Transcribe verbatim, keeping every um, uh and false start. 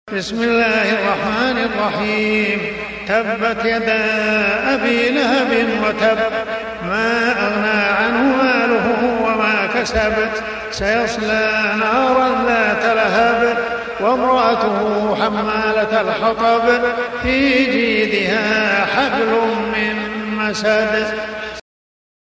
بسم الله الرحمن الرحيم. تبت يدا أبي لهب وتب، ما أغنى عنه ماله وما كسب، سيصلى نارا ذات لهب، وامرأته حمالة الحطب، في جيدها حبل من مسد.